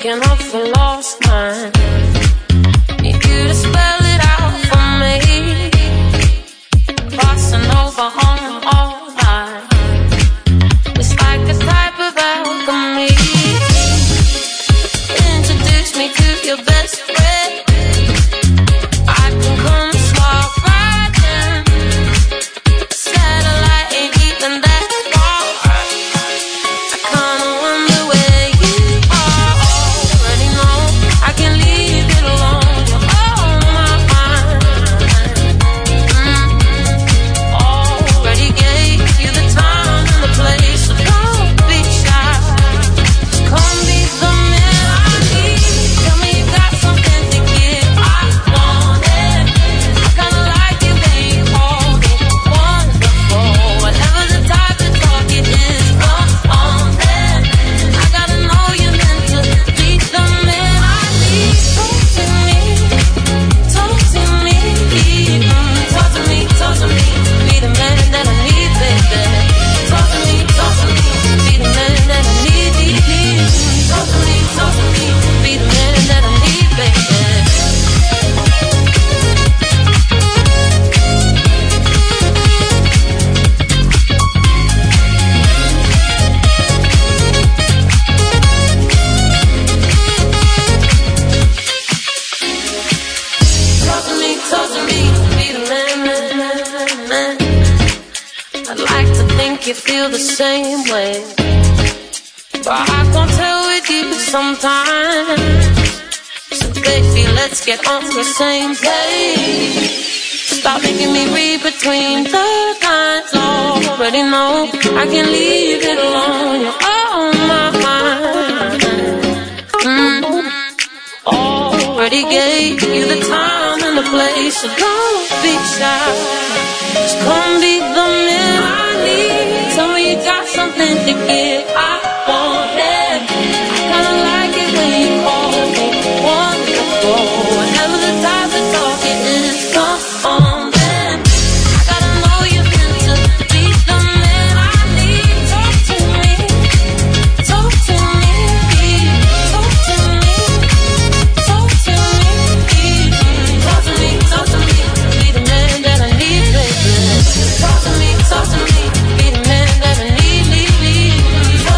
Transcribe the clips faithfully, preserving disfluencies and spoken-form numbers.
looking up for lost mine. Need you to spell it out for me. Crossing over on all night. It's like a type of alchemy. Introduce me to your best friend. I can come swap right in. Satellite ain't even that far. I kinda wonder where you are. Already know I can leave it alone. You're on my mind. Mm-hmm. Already gave you the time and the place, so don't be shy. Just come be the man I need. Tell me you got something to give. I want it. I kinda like it when you hold it. Wonderful. Whatever the type of talk it is, come on then. I gotta know you're meant to be the man I need. Talk to me, talk to me, mm, talk to me, talk to me. Be the man that I need, baby. Talk to me, talk to me. Be the man that I need, need, need. Talk to me, talk to me. Be the man that I need, baby. Talk to me, talk to me, be the man, man, man, man. I'd like to think you feel the same way, but I can't tell with you sometimes. So baby, let's get on the same page. Stop making me read between the lines. Already know I can leave it alone. You're on my mind. Mm-hmm. Already gave you the time and the place, so don't be shy. Just come be the man I need. Tell me you got something to give. I want it. I kinda like it when you call me wonderful. Whatever the type of talk it is, come on then. I gotta know you're meant to be the man I need. Talk to me, talk to me, talk to me. Talk to me, talk to me, talk to me. Be the man that I need, baby. Talk to me, talk to me. Be the man that I need, need, need.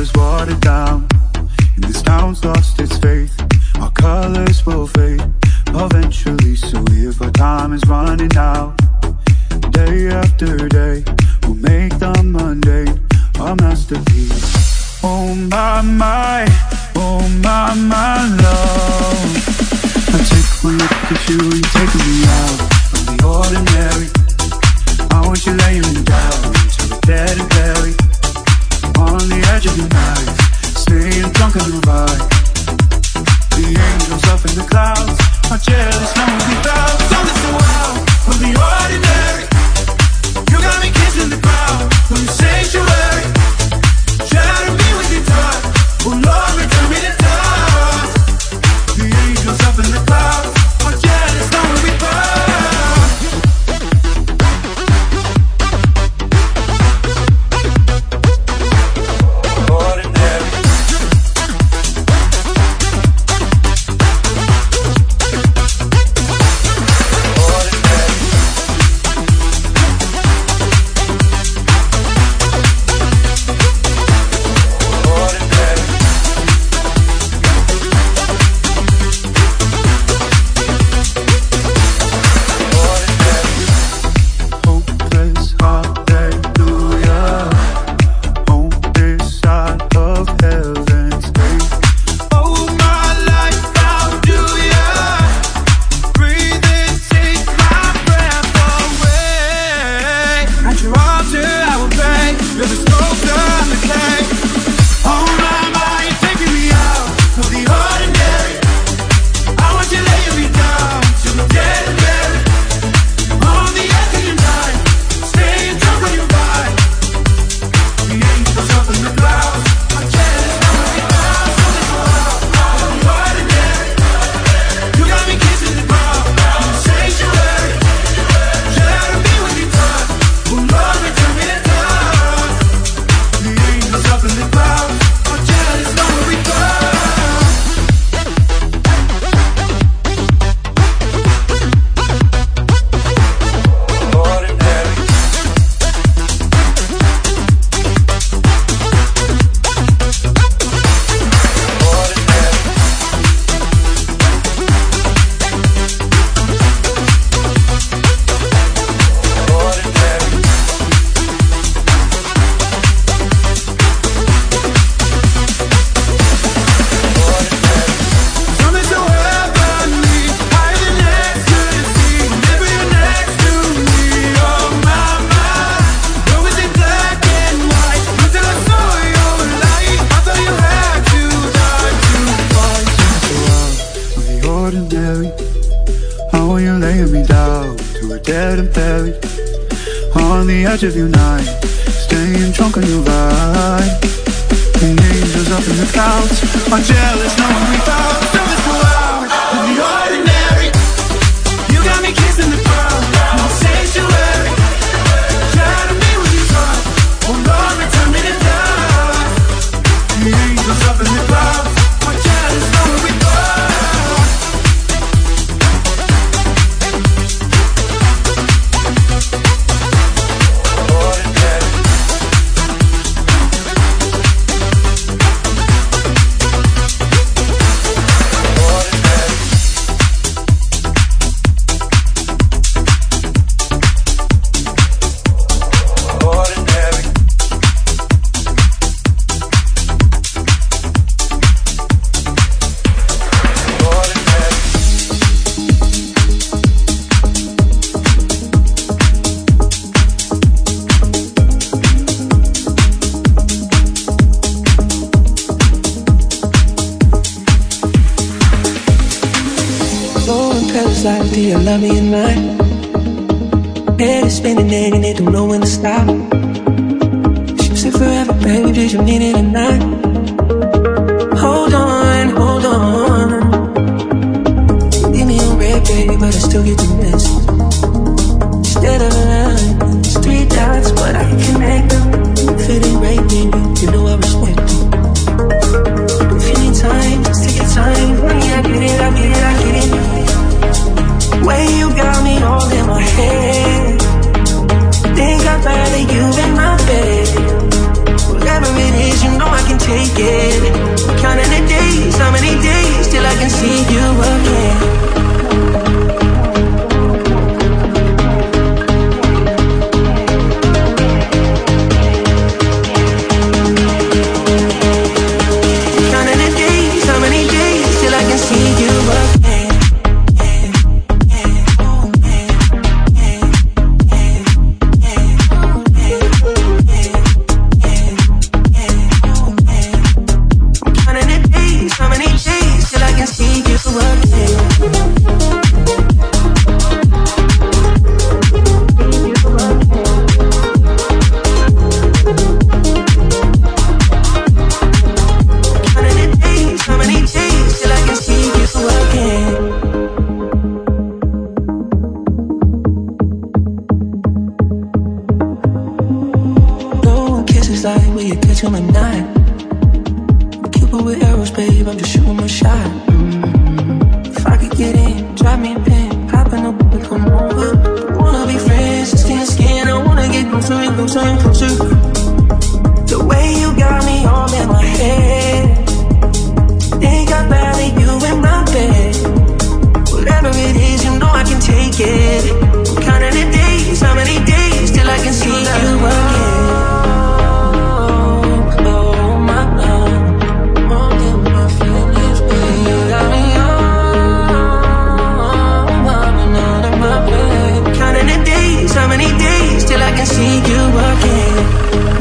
is watered down, and this town's lost its faith. Our colors will fade eventually, so if our time is running out, day after day, we'll make the mundane a masterpiece. Oh my, my, oh my, my love, I take one look at you and you're taking me out of the ordinary. I want you laying me down to the dead and buried on the edge of your night, staying drunk on the ride. The angels up in the clouds are jealous, no one without. Don't listen wild from the ordinary. You got me kissing the ground from your sanctuary. Shatter me with your touch, oh Lord, return me to dust. The angels up in the clouds are jealous, no one without. Of your night, staying drunk on your ride. The angels up in the clouds are jealous, no one without. So it's so loud in the ordinary. You got me kissing the ground in the sanctuary. Shatter me with your touch, oh Lord, return me to dust. The angels up in the clouds are jealous, no one without. Like, do you love me at night? Head is spinning and it don't know when to stop. She said forever, baby, did you mean it or not? Hold on, hold on. Leave me on red, baby, but I still get the message. Instead of a line, it's three dots, but I can connect them. If it ain't right, baby, you know I respect it. If you need time, just take your time. Honey, I get it, I get it, I get it. Way you got me all in my head. Think I'd rather you in my bed. Whatever it is, you know I can take days like will you catch him at night? Cupid with arrows, babe, I'm just shooting my shot. Mm-hmm. If I could get in, drop me a pin, pop in the book, come over. Wanna be friends, skin to skin, I wanna get closer and closer and closer. The way you got me all in my head, think I'd rather you in my bed. Whatever it is, you know I can take it. I'm counting the days, how many days till I can see you again. Oh my love, all in my feelings, baby. You got me all wobbling out of my bed. Counting the days, how many days till I can see you again.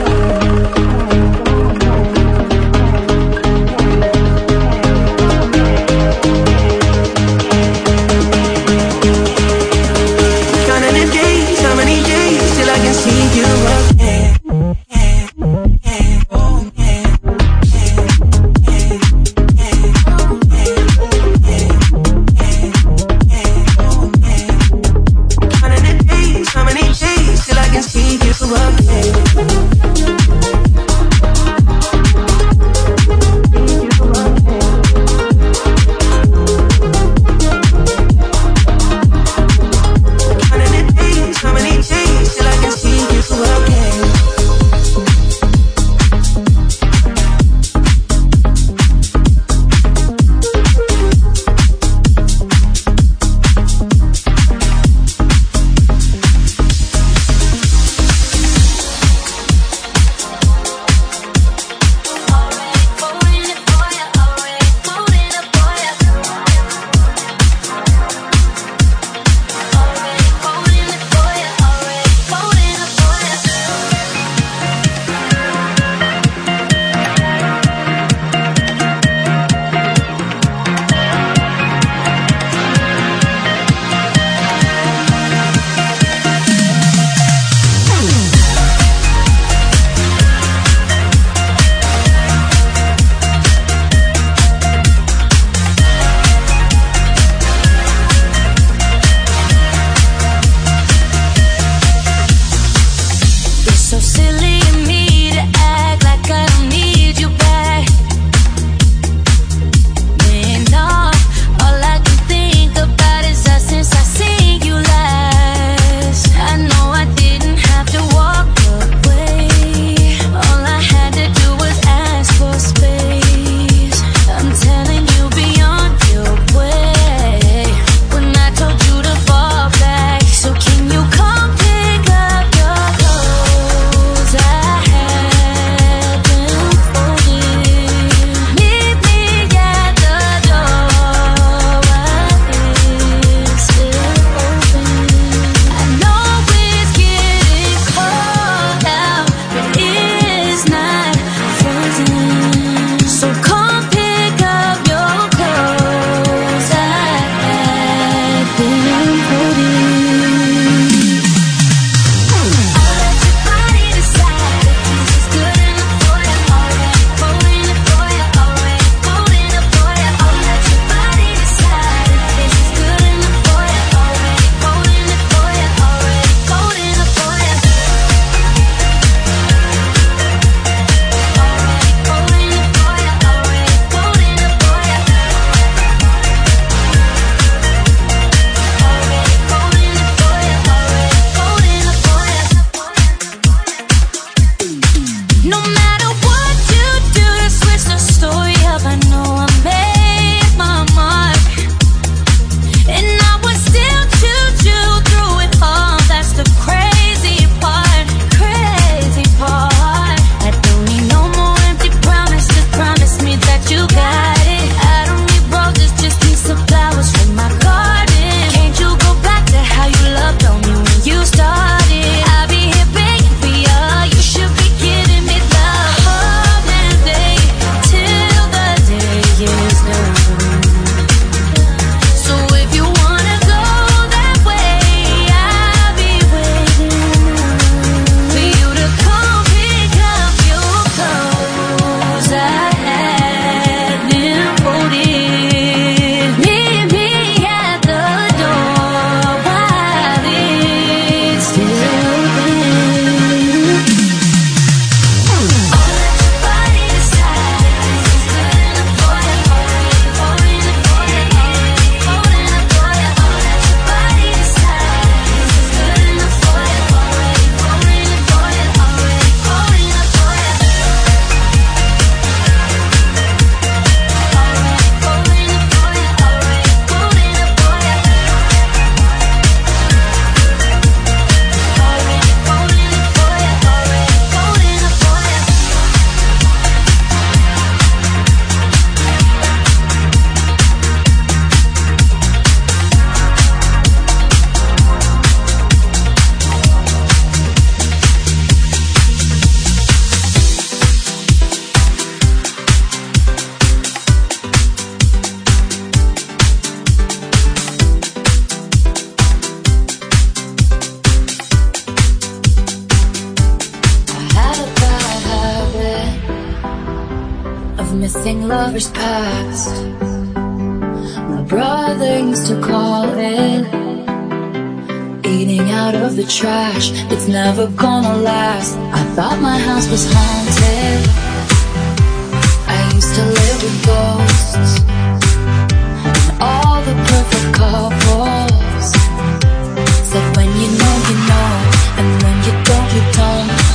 missing lovers past. My brother used to call it eating out of the trash. It's never gonna last. I thought my house was haunted. I used to live with ghosts and all the perfect couples. Said when you know, you know, and when you don't, you don't.